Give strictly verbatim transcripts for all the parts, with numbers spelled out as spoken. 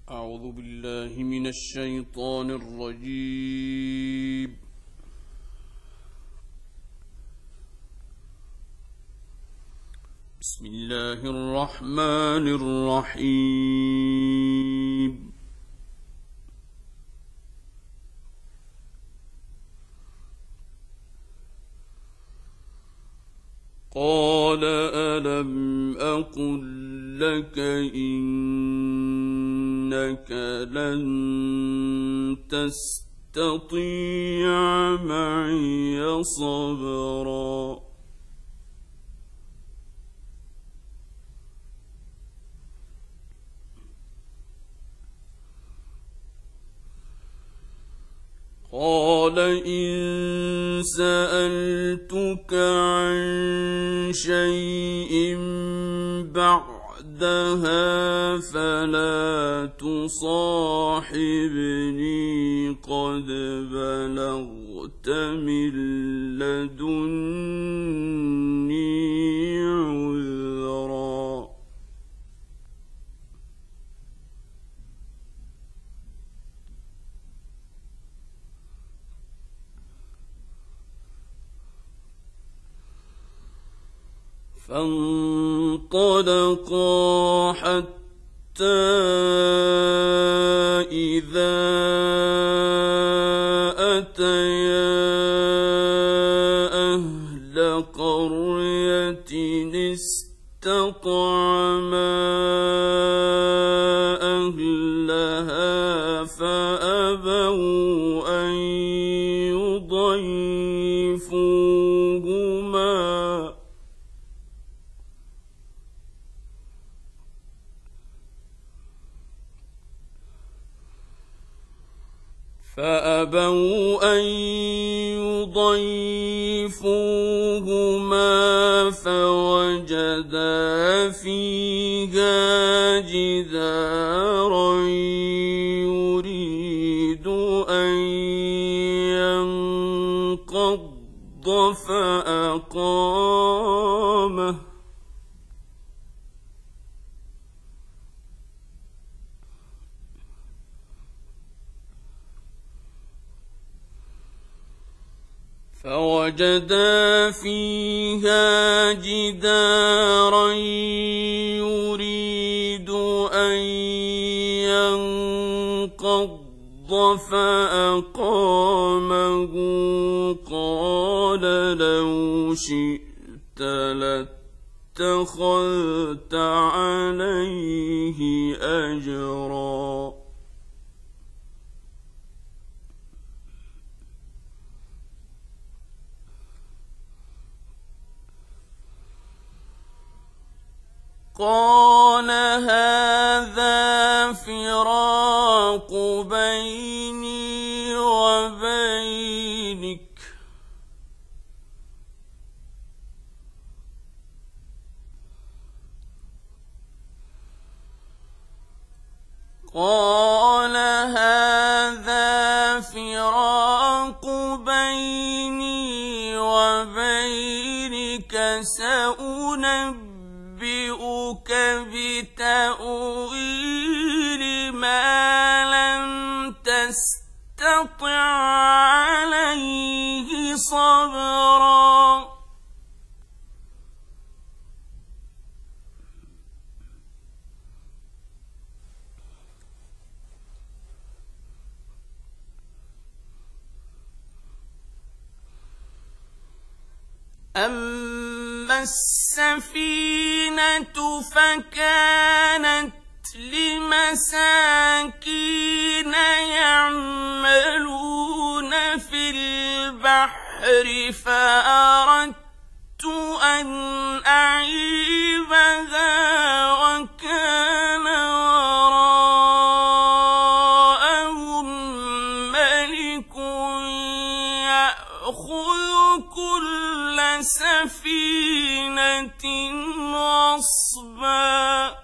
أعوذ بالله من الشيطان الرجيم. بسم الله الرحمن الرحيم. قال ألم أقل لك إنك لن تستطيع معي صبرا قال إن سألتك عن شيء بعدها فلا تصاحبني قد بلغت من لدني عذرا فانطلقا حتى إذا أتيا أهل قرية استطعما أهلها فأبوا أن يضيفوهما فأبوا أن يضيفوهما فوجدا فيها جدارا يريد أن ينقض فأقامه فوجدا فيها جدارا يريد أن ينقض فأقامه قال لو شئت لاتخذت عليه أجرا قال هذا فراق بيني وبينك قال هذا فراق بيني وبينك سأنبئك أنبئك بتأويل ما لم تستطع عليه صبرا أما السفينة فكانت لمساكين يعملون في البحر فأردت أن أعيبها وكان وراءهم ملك يأخذ كل سفينة غصبا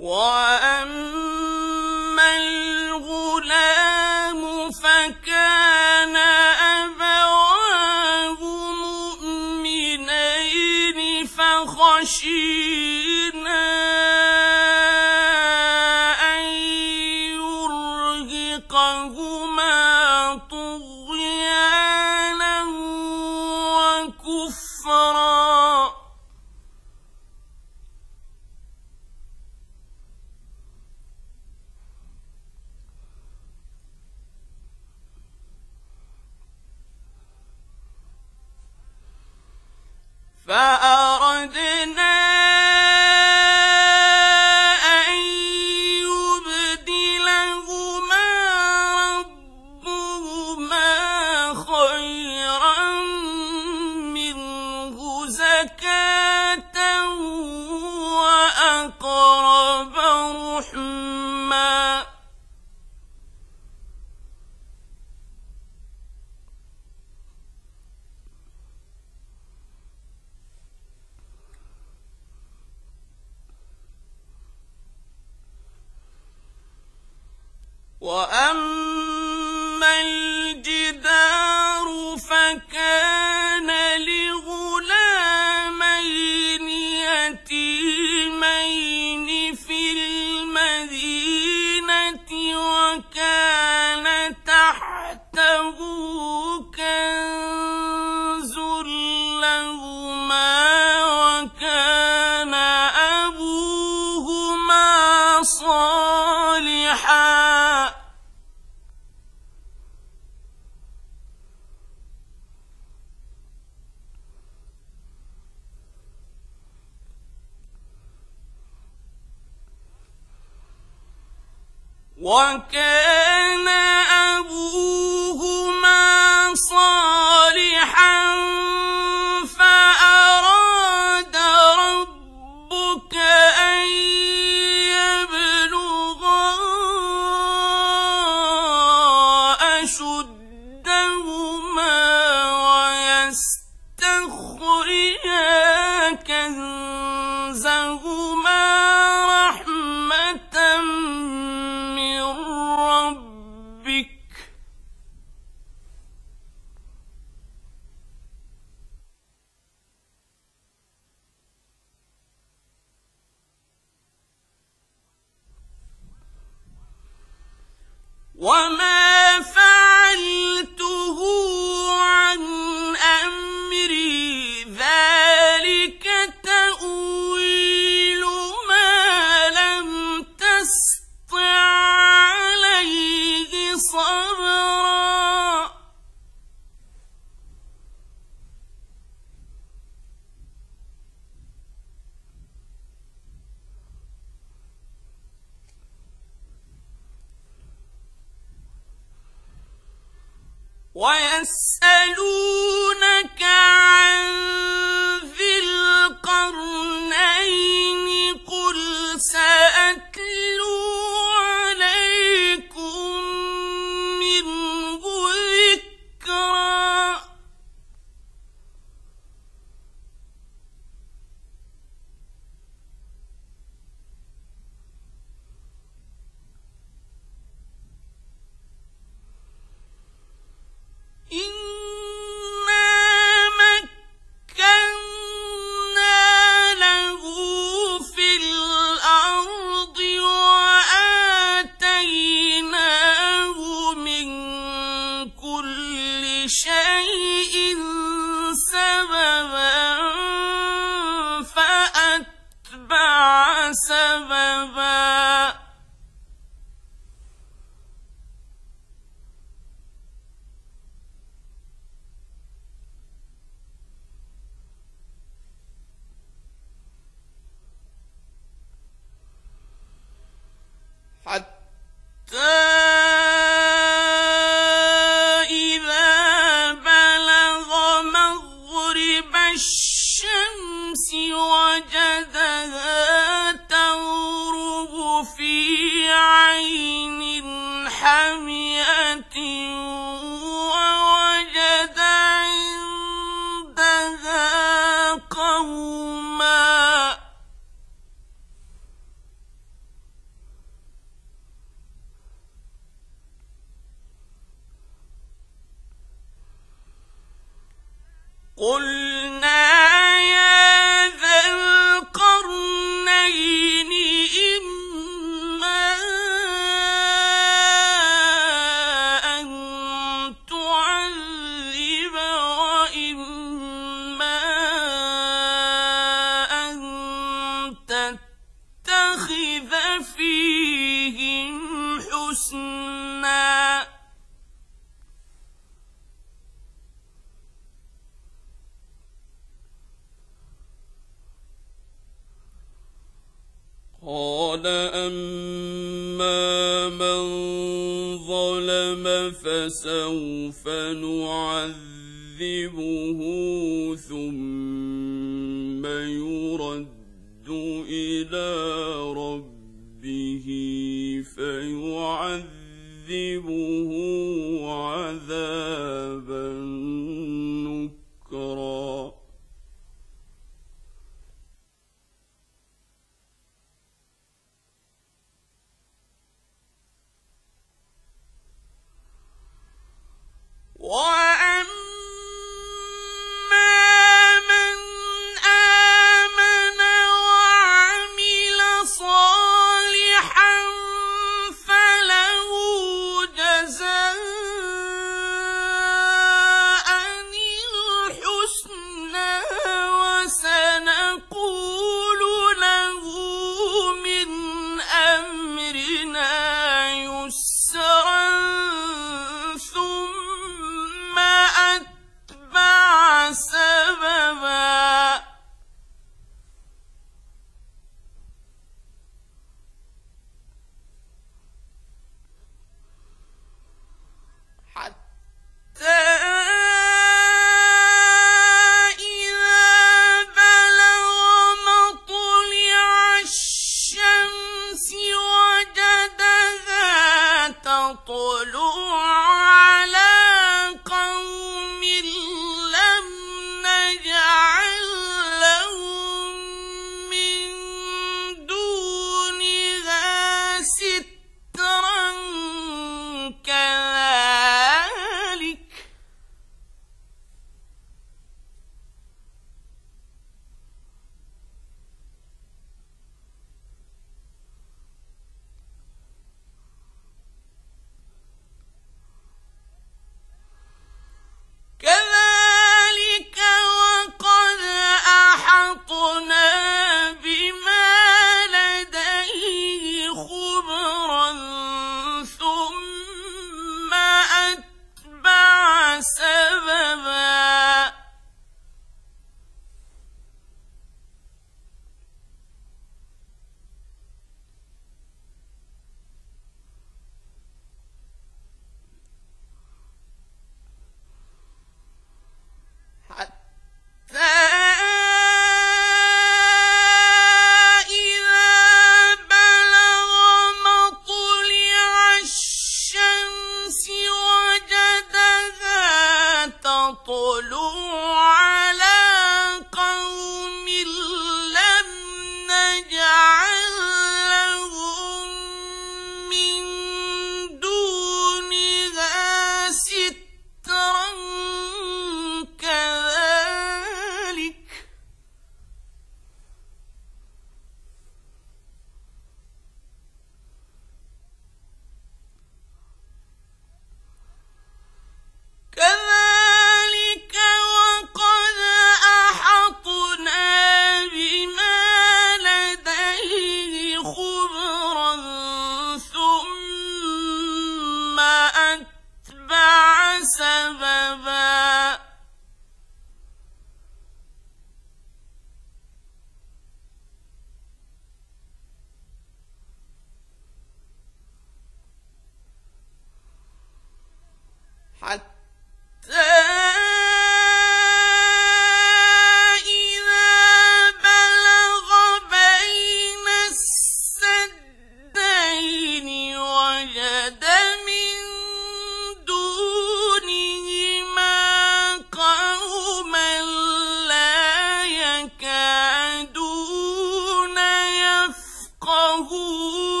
وأما الغلام فكان أبواه مؤمنين فخشينا أن يرهقهما طغيانا وكفرا. فأردنا أن يبدلهما ربهما خيرا منه زكاة وأقرب رحما. وأما الجدار فكان لغلامين يتيمين في المدينة وكان تحته كنز لهما وكان أبوهما صالحا. وكان أبوهما صالحا فأراد ربك أن يبلغا أشدهما ويستخرجا كنزهما رحمة من ربك وما فعلته عن أمري ذلك تأويل ما لم تسطع عليه صبرا. ويسألونك عن ذي القرنين قل سأتلو عليكم منه ذكرا. إنا مكنا له في الأرض وآتيناه من كل شيء سببا فأتبع سببا. حتى إذا بلغ مغرب الشمس وجدها تغرب في عين حمئة ووجد عندها قوما قلنا يا ذا القرنين إما أن تعذب وإما أن تتخذ فيهم حسنا قال أما من ظلم فسوف نعذبه ثم يرد إلى ربه فيعذبه عذابا نكرا وأما من آمن وعمل صالحا فله جزاء الحسنى وسنقول له من أمرنا يسرا ثم أتبع سببا حتى إذا بلغ مطلع الشمس وجدها تطلع على قوم لم نجعل لهم من دونها سترا كذلك كذلك وقد أحطنا بما لديه خبرا ثم أتبع سببا حتى إذا بلغ مطلع الشمس وجدها تطلع على قوم لم نجعل لهم من دونها سترا كذلك كذلك وقد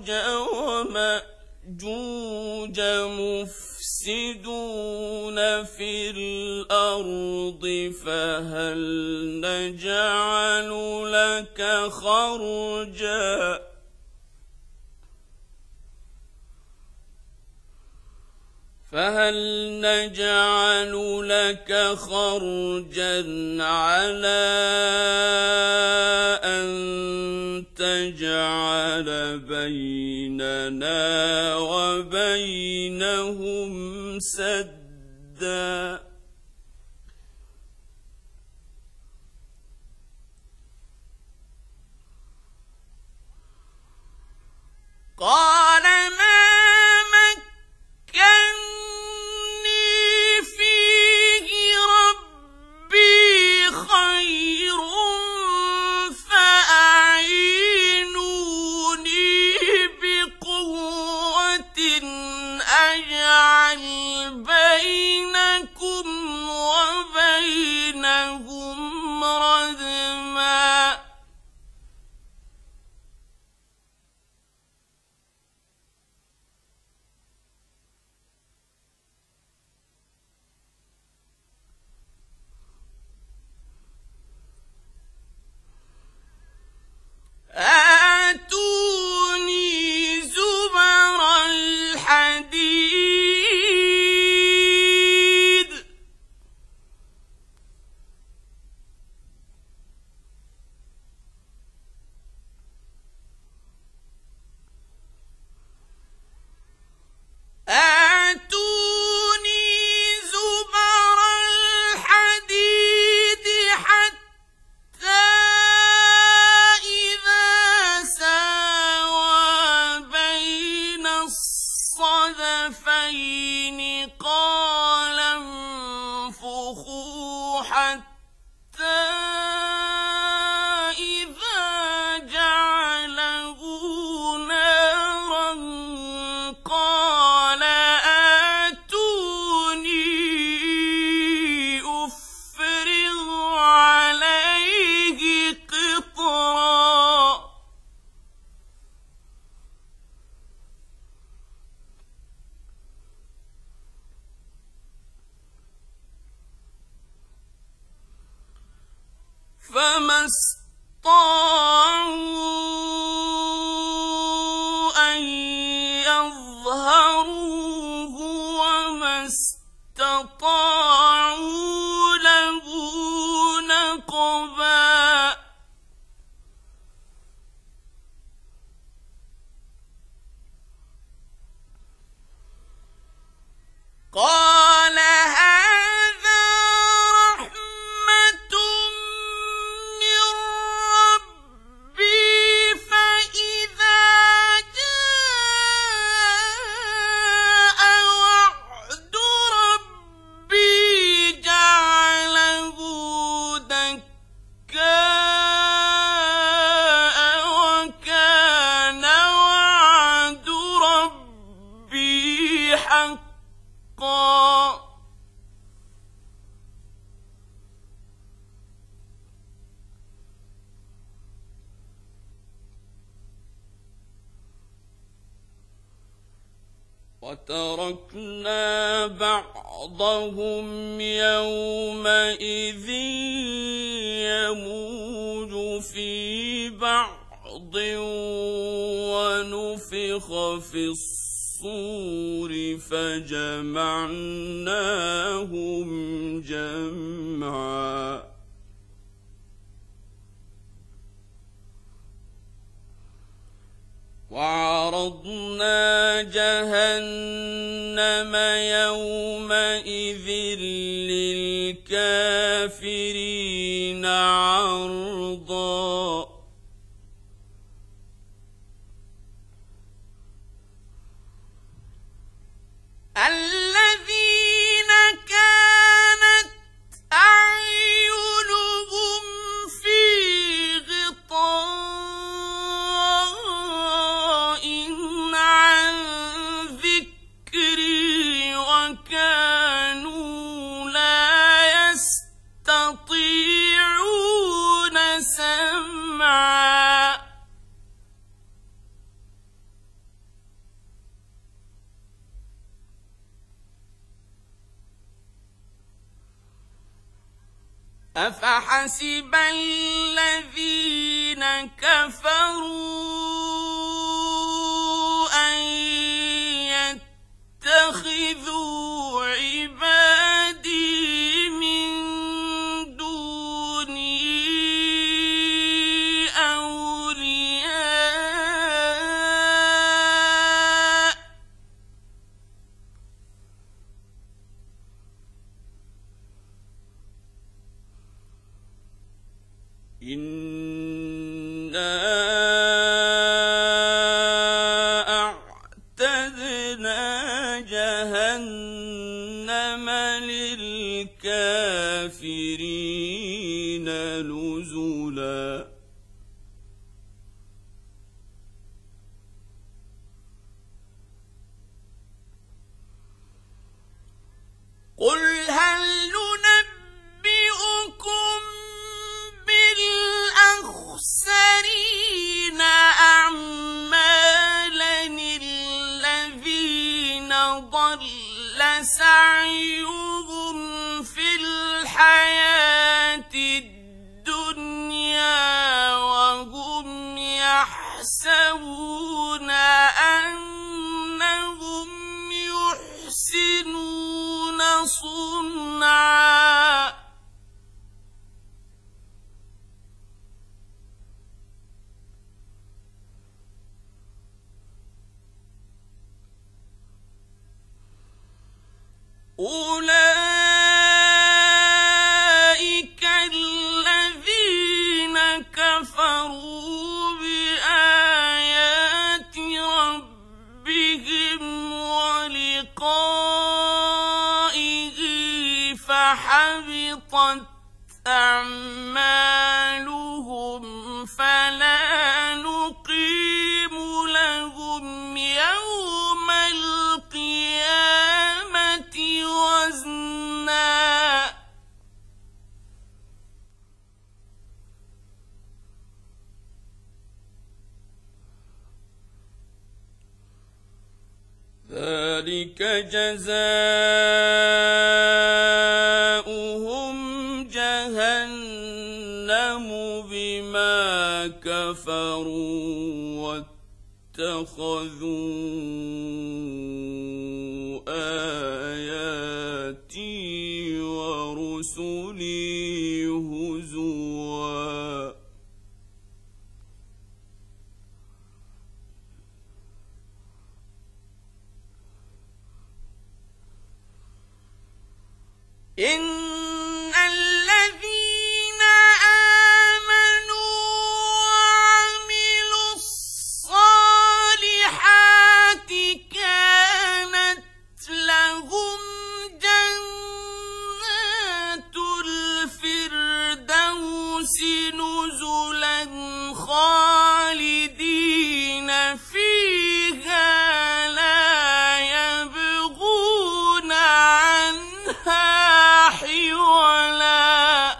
يَأْجُوجَ وَمَأْجُوجَ مُفْسِدُونَ فِي الْأَرْضِ فَهَلْ نَجْعَلُ لَكَ خَرْجًا فهل نجعل لك خرجا على أن تجعل بيننا وبينهم سدا قال ما فما استطاعوا أن يظهروه وما استطاعوا له نقبا قال وتركنا بعضهم يومئذ يموج في بعض ونفخ في الصور فجمعناهم جمعا وعرضنا جهنم يومئذ للكافرين عرضا الذين كانت أعينهم في غطاء عن أفحسب الذين كفروا أن يتخذوا عبادي من دوني أولياء إنا أعتدنا جهنم للكافرين نزلا قل هل ننبئكم بالأخسرين أعمالا الذين ضل سعيهم في الحياة الدنيا وهم يحسبون أنهم يحسنون صنعا أولئك الذين كفروا بآيات ربهم ولقائه فحبطت أعمالهم فلا نقيم لهم يوم القيامة وزنا ذلك جزاؤهم جهنم بما كفروا واتخذوا آياتي ورسلي هزوا إن الذين آمنوا وعملوا الصالحات كانت لهم جنات الفردوس نزلا خالدين فيها لا يبغون عنها حولا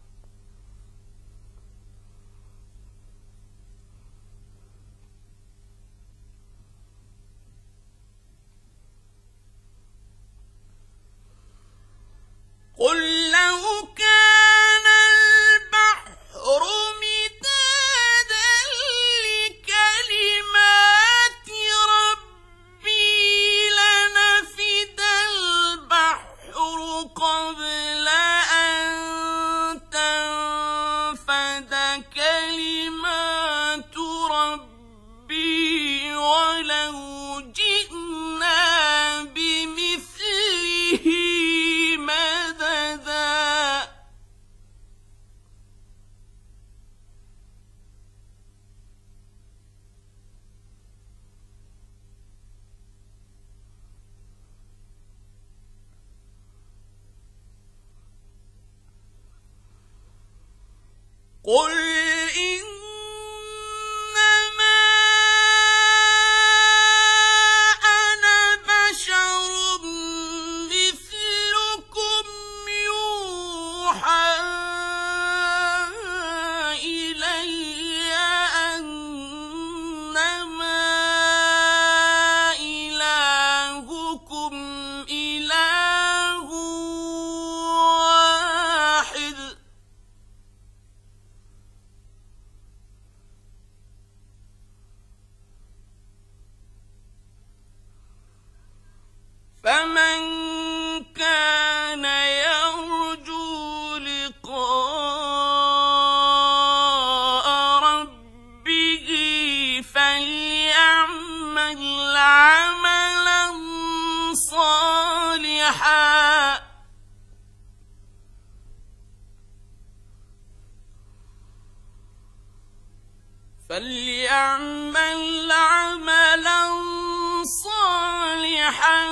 قل لو كان البحر مدادا لكلمات ربي لنفد البحر قبل أن تنفد كلمات ربي ولو جئنا بمثله مددا قل إنما أنا بشر مثلكم يوحى إلي أنما إلهكم إله واحد فليعمل عملا صالحا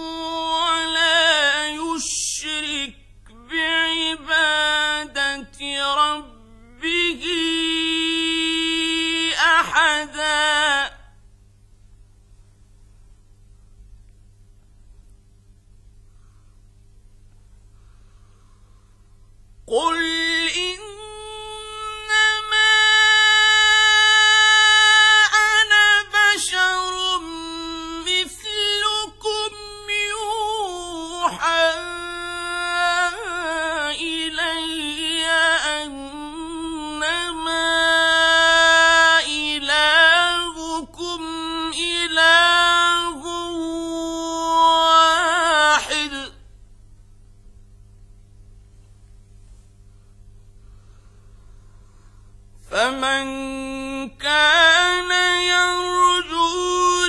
ولا يشرك بعبادة ربه أحدا قل إنما أنا بشر مثلكم يوحى إلي أنما إلهكم إله واحد فمن كان يرجو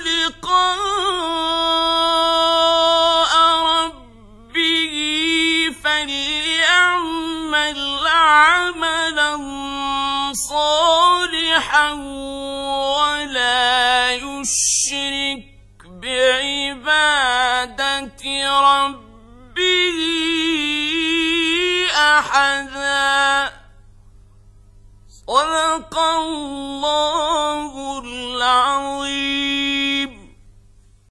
لقاء ربه فليعمل عملا صالحا ولا يشرك بعبادة ربه أحدا صدق الله العظيم.